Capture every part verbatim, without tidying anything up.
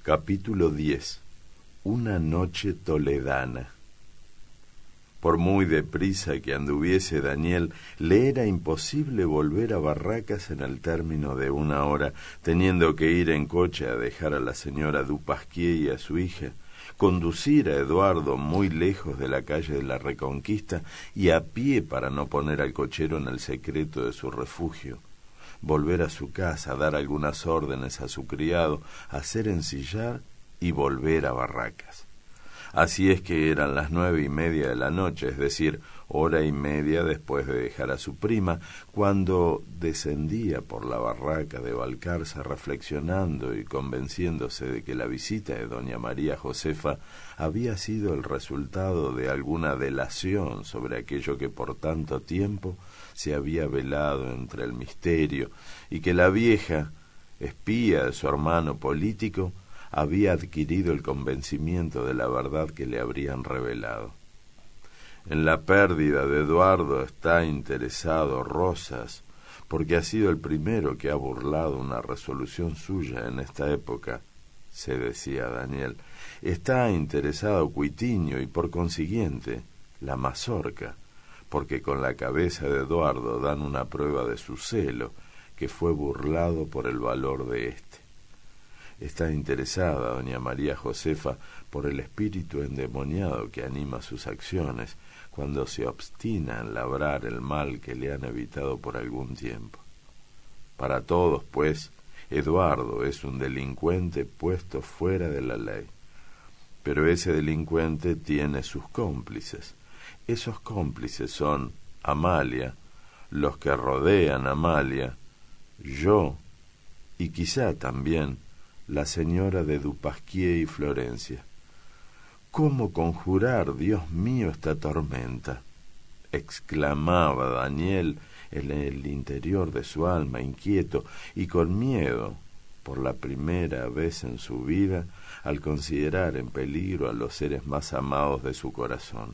Capítulo diez. Una noche toledana. Por muy deprisa que anduviese Daniel, le era imposible volver a Barracas en el término de una hora, teniendo que ir en coche a dejar a la señora Dupasquier y a su hija, conducir a Eduardo muy lejos de la calle de la Reconquista y a pie para no poner al cochero en el secreto de su refugio, volver a su casa, dar algunas órdenes a su criado, hacer ensillar y volver a Barracas. Así es que eran las nueve y media de la noche, es decir, hora y media después de dejar a su prima, cuando descendía por la barraca de Balcarce reflexionando y convenciéndose de que la visita de doña María Josefa había sido el resultado de alguna delación sobre aquello que por tanto tiempo se había velado entre el misterio, y que la vieja, espía de su hermano político, había adquirido el convencimiento de la verdad que le habrían revelado. En la pérdida de Eduardo está interesado Rosas, porque ha sido el primero que ha burlado una resolución suya en esta época, se decía Daniel. Está interesado Cuitiño y por consiguiente la mazorca, porque con la cabeza de Eduardo dan una prueba de su celo, que fue burlado por el valor de éste. Está interesada doña María Josefa por el espíritu endemoniado que anima sus acciones cuando se obstina en labrar el mal que le han evitado por algún tiempo. Para todos, pues, Eduardo es un delincuente puesto fuera de la ley. Pero ese delincuente tiene sus cómplices. Esos cómplices son Amalia, los que rodean a Amalia, yo y quizá también la señora de Dupasquier y Florencia. ¿Cómo conjurar, Dios mío, esta tormenta?, exclamaba Daniel en el interior de su alma, inquieto y con miedo, por la primera vez en su vida, al considerar en peligro a los seres más amados de su corazón.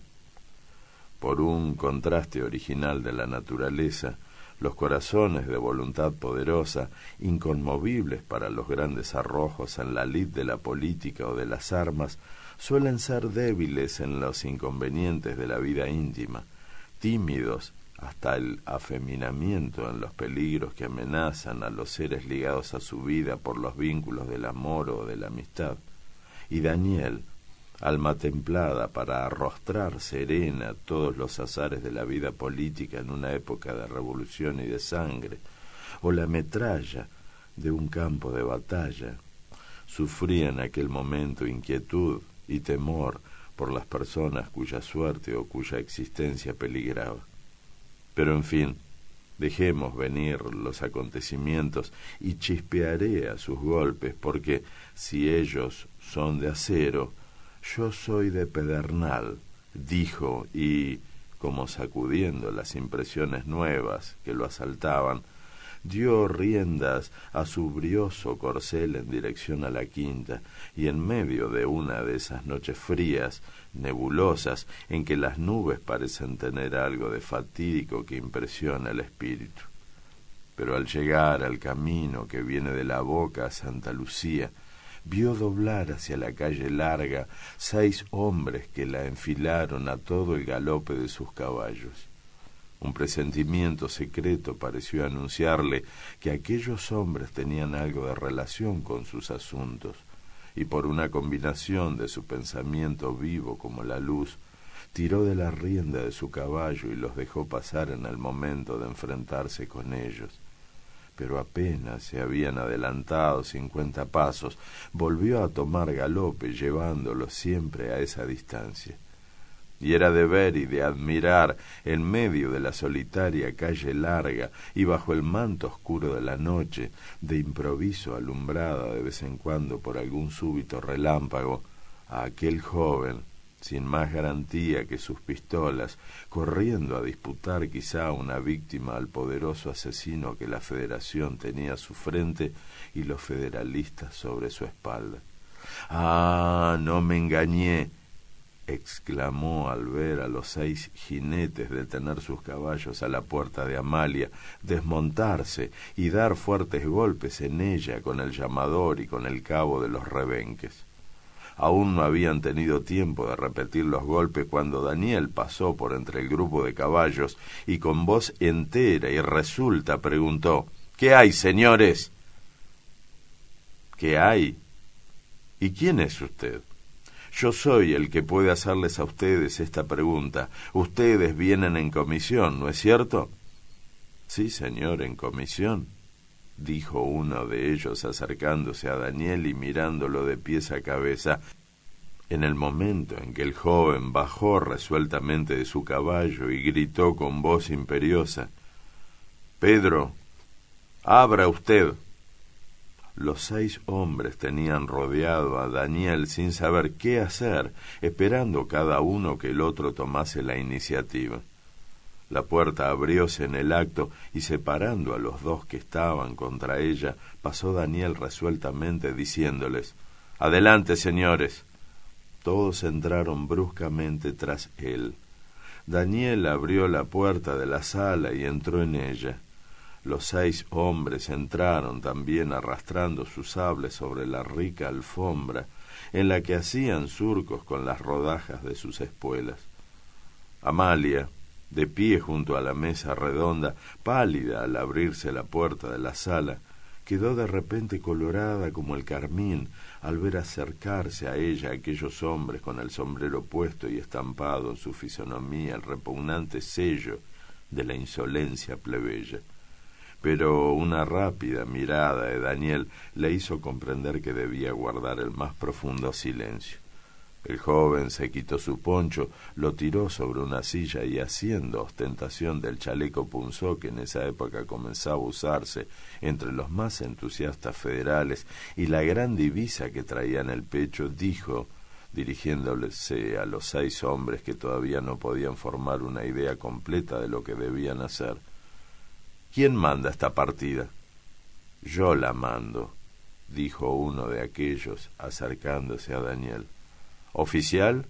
Por un contraste original de la naturaleza, los corazones de voluntad poderosa, inconmovibles para los grandes arrojos en la lid de la política o de las armas, suelen ser débiles en los inconvenientes de la vida íntima, tímidos hasta el afeminamiento en los peligros que amenazan a los seres ligados a su vida por los vínculos del amor o de la amistad. Y Daniel, alma templada para arrostrar serena todos los azares de la vida política en una época de revolución y de sangre, o la metralla de un campo de batalla, sufría en aquel momento inquietud y temor por las personas cuya suerte o cuya existencia peligraba. Pero en fin, dejemos venir los acontecimientos y chispearé a sus golpes, porque si ellos son de acero, yo soy de pedernal, dijo, y, como sacudiendo las impresiones nuevas que lo asaltaban, dio riendas a su brioso corcel en dirección a la quinta, y en medio de una de esas noches frías, nebulosas, en que las nubes parecen tener algo de fatídico que impresiona el espíritu. Pero al llegar al camino que viene de la Boca a Santa Lucía, vio doblar hacia la calle larga seis hombres que la enfilaron a todo el galope de sus caballos. Un presentimiento secreto pareció anunciarle que aquellos hombres tenían algo de relación con sus asuntos, y por una combinación de su pensamiento vivo como la luz, tiró de la rienda de su caballo y los dejó pasar en el momento de enfrentarse con ellos. Pero apenas se habían adelantado cincuenta pasos, volvió a tomar galope, llevándolos siempre a esa distancia. Y era de ver y de admirar, en medio de la solitaria calle larga y bajo el manto oscuro de la noche, de improviso alumbrada de vez en cuando por algún súbito relámpago, a aquel joven, sin más garantía que sus pistolas, corriendo a disputar quizá una víctima al poderoso asesino que la Federación tenía a su frente y los federalistas sobre su espalda. «Ah, no me engañé», exclamó al ver a los seis jinetes detener sus caballos a la puerta de Amalia, desmontarse y dar fuertes golpes en ella con el llamador y con el cabo de los rebenques. Aún no habían tenido tiempo de repetir los golpes cuando Daniel pasó por entre el grupo de caballos y con voz entera y resuelta preguntó: «¿Qué hay, señores?» «¿Qué hay? ¿Y quién es usted?» «Yo soy el que puede hacerles a ustedes esta pregunta. Ustedes vienen en comisión, ¿no es cierto?» «Sí, señor, en comisión», dijo uno de ellos acercándose a Daniel y mirándolo de pies a cabeza. En el momento en que el joven bajó resueltamente de su caballo y gritó con voz imperiosa: «Pedro, abra usted». Los seis hombres tenían rodeado a Daniel sin saber qué hacer, esperando cada uno que el otro tomase la iniciativa. La puerta abrióse en el acto y, separando a los dos que estaban contra ella, pasó Daniel resueltamente diciéndoles: «Adelante, señores». Todos entraron bruscamente tras él. Daniel abrió la puerta de la sala y entró en ella. Los seis hombres entraron también arrastrando sus sables sobre la rica alfombra, en la que hacían surcos con las rodajas de sus espuelas. Amalia, de pie junto a la mesa redonda, pálida al abrirse la puerta de la sala, quedó de repente colorada como el carmín al ver acercarse a ella aquellos hombres con el sombrero puesto y estampado en su fisonomía el repugnante sello de la insolencia plebeya. Pero una rápida mirada de Daniel le hizo comprender que debía guardar el más profundo silencio. El joven se quitó su poncho, lo tiró sobre una silla y, haciendo ostentación del chaleco punzó que en esa época comenzaba a usarse entre los más entusiastas federales y la gran divisa que traía en el pecho, dijo, dirigiéndose a los seis hombres que todavía no podían formar una idea completa de lo que debían hacer: «¿Quién manda esta partida?» «Yo la mando», dijo uno de aquellos acercándose a Daniel. «¿Oficial?»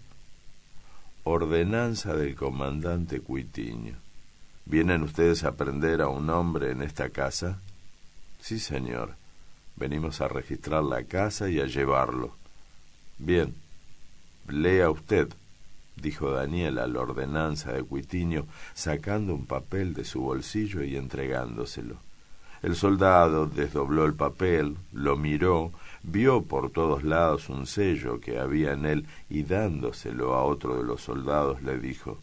«Ordenanza del comandante Cuitiño». «¿Vienen ustedes a prender a un hombre en esta casa?» «Sí, señor. Venimos a registrar la casa y a llevarlo». «Bien. Lea usted», dijo Daniel a la ordenanza de Cuitiño, sacando un papel de su bolsillo y entregándoselo. El soldado desdobló el papel, lo miró, vio por todos lados un sello que había en él y, dándoselo a otro de los soldados, le dijo: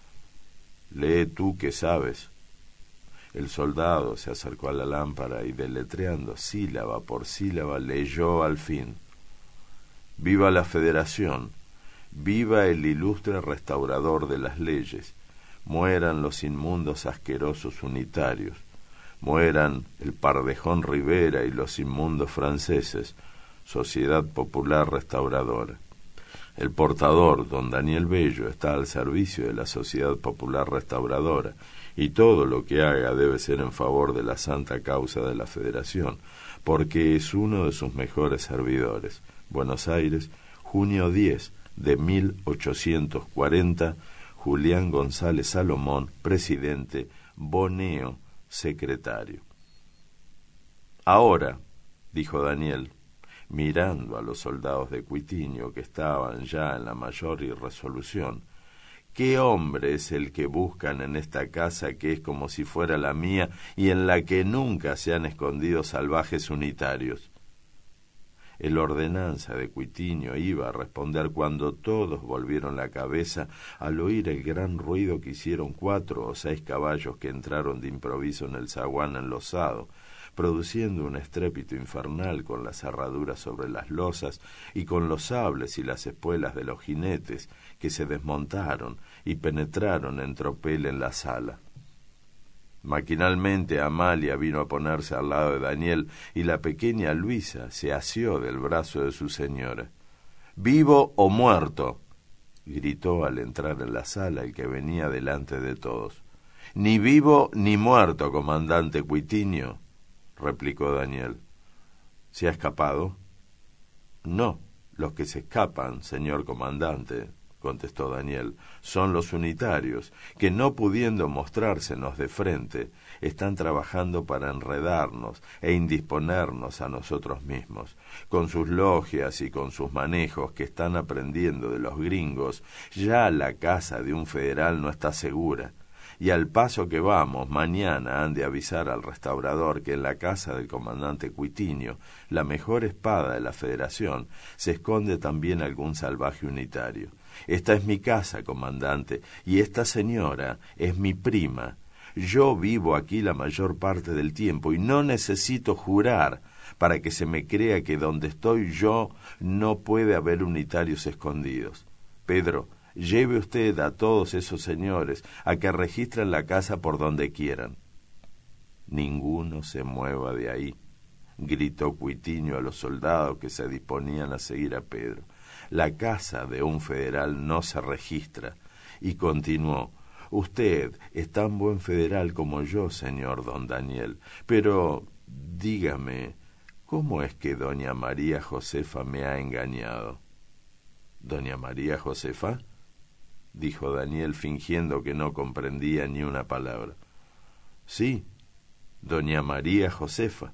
«Lee tú que sabes». El soldado se acercó a la lámpara y, deletreando sílaba por sílaba, leyó al fin: «Viva la Federación, viva el ilustre restaurador de las leyes, mueran los inmundos asquerosos unitarios, mueran el Pardejón Rivera y los inmundos franceses, Sociedad Popular Restauradora. El portador, don Daniel Bello, está al servicio de la Sociedad Popular Restauradora, y todo lo que haga debe ser en favor de la santa causa de la Federación, porque es uno de sus mejores servidores. Buenos Aires, junio diez de mil ochocientos cuarenta, Julián González Salomón, presidente, Boneo, secretario». «Ahora», dijo Daniel, mirando a los soldados de Cuitiño que estaban ya en la mayor irresolución, «¿qué hombre es el que buscan en esta casa que es como si fuera la mía y en la que nunca se han escondido salvajes unitarios?» El ordenanza de Cuitiño iba a responder cuando todos volvieron la cabeza al oír el gran ruido que hicieron cuatro o seis caballos que entraron de improviso en el zaguán enlosado, produciendo un estrépito infernal con las herraduras sobre las losas y con los sables y las espuelas de los jinetes, que se desmontaron y penetraron en tropel en la sala. Maquinalmente Amalia vino a ponerse al lado de Daniel y la pequeña Luisa se asió del brazo de su señora. «¿Vivo o muerto?», gritó al entrar en la sala el que venía delante de todos. «Ni vivo ni muerto, comandante Cuitiño», replicó Daniel. «¿Se ha escapado?» «No, los que se escapan, señor comandante», contestó Daniel, son los unitarios, que no pudiendo mostrársenos de frente, están trabajando para enredarnos e indisponernos a nosotros mismos. Con sus logias y con sus manejos que están aprendiendo de los gringos, ya la casa de un federal no está segura. Y al paso que vamos, mañana han de avisar al restaurador que en la casa del comandante Cuitinho, la mejor espada de la Federación, se esconde también algún salvaje unitario. Esta es mi casa, comandante, y esta señora es mi prima. Yo vivo aquí la mayor parte del tiempo y no necesito jurar para que se me crea que donde estoy yo no puede haber unitarios escondidos. Pedro, lleve usted a todos esos señores a que registren la casa por donde quieran. Ninguno se mueva de ahí, gritó Cuitinho a los soldados que se disponían a seguir a Pedro. La casa de un federal no se registra. Y continuó, usted es tan buen federal como yo, señor don Daniel, pero dígame, ¿cómo es que doña María Josefa me ha engañado? ¿Doña María Josefa?, dijo Daniel fingiendo que no comprendía ni una palabra. Sí, doña María Josefa.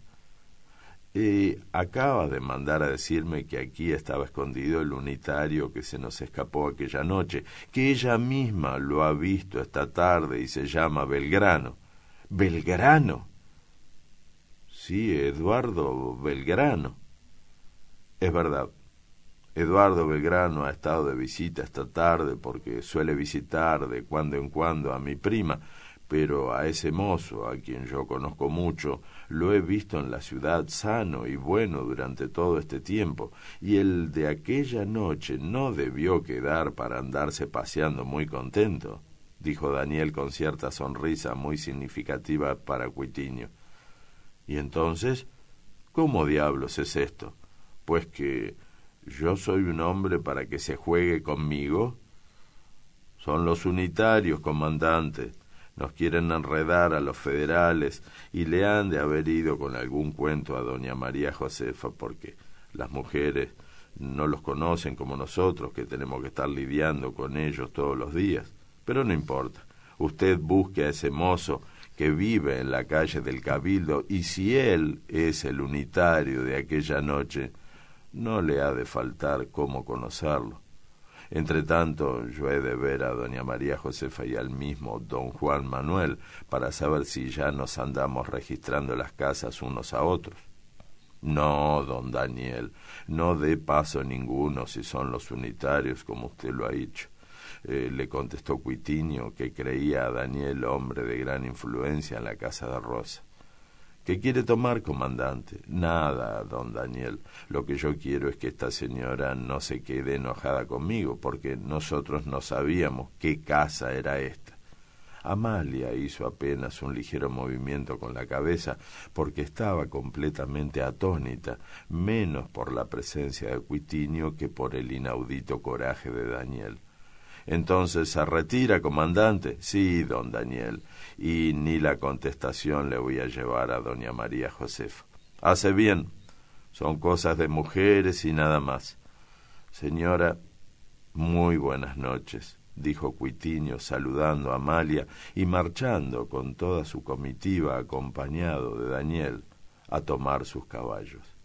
Eh, acaba de mandar a decirme que aquí estaba escondido el unitario que se nos escapó aquella noche, que ella misma lo ha visto esta tarde y se llama Belgrano. ¿Belgrano? Sí, Eduardo Belgrano. Es verdad. Eduardo Belgrano ha estado de visita esta tarde porque suele visitar de cuando en cuando a mi prima, pero a ese mozo, a quien yo conozco mucho, lo he visto en la ciudad sano y bueno durante todo este tiempo, y el de aquella noche no debió quedar para andarse paseando muy contento, dijo Daniel con cierta sonrisa muy significativa para Cuitinho. Y entonces, ¿cómo diablos es esto? Pues que ¿yo soy un hombre para que se juegue conmigo? Son los unitarios, comandante. Nos quieren enredar a los federales y le han de haber ido con algún cuento a doña María Josefa porque las mujeres no los conocen como nosotros, que tenemos que estar lidiando con ellos todos los días. Pero no importa. Usted busque a ese mozo que vive en la calle del Cabildo y si él es el unitario de aquella noche, no le ha de faltar cómo conocerlo. Entre tanto, yo he de ver a doña María Josefa y al mismo don Juan Manuel para saber si ya nos andamos registrando las casas unos a otros. No, don Daniel, no dé paso ninguno si son los unitarios, como usted lo ha dicho. Eh, le contestó Cuitinho, que creía a Daniel hombre de gran influencia en la casa de Rosa. ¿Qué quiere tomar, comandante? Nada, don Daniel. Lo que yo quiero es que esta señora no se quede enojada conmigo, porque nosotros no sabíamos qué casa era esta. Amalia hizo apenas un ligero movimiento con la cabeza, porque estaba completamente atónita, menos por la presencia de Cuitinho que por el inaudito coraje de Daniel. Entonces, ¿se retira, comandante? Sí, don Daniel, y ni la contestación le voy a llevar a doña María Josefa. Hace bien, son cosas de mujeres y nada más. Señora, muy buenas noches, dijo Cuitinho saludando a Amalia y marchando con toda su comitiva acompañado de Daniel a tomar sus caballos.